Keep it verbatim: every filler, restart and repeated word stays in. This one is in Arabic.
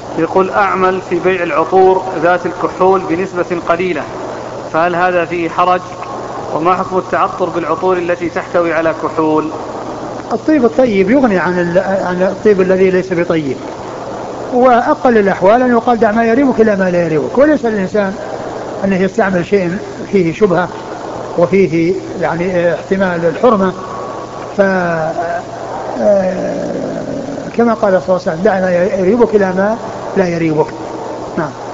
يقول أعمل في بيع العطور ذات الكحول بنسبة قليلة، فهل هذا فيه حرج؟ وما حكم التعطر بالعطور التي تحتوي على كحول؟ الطيب الطيب يغني عن عن الطيب الذي ليس بطيب، وأقل الأحوال أن يقال دع ما يريبك إلى ما لا يريبك، وليس الإنسان أنه يستعمل شيء فيه شبهة وفيه يعني احتمال الحرمة، ف كما قال صلى الله عليه وسلم دع ما يريبك إلى ما لا يريبك. نعم.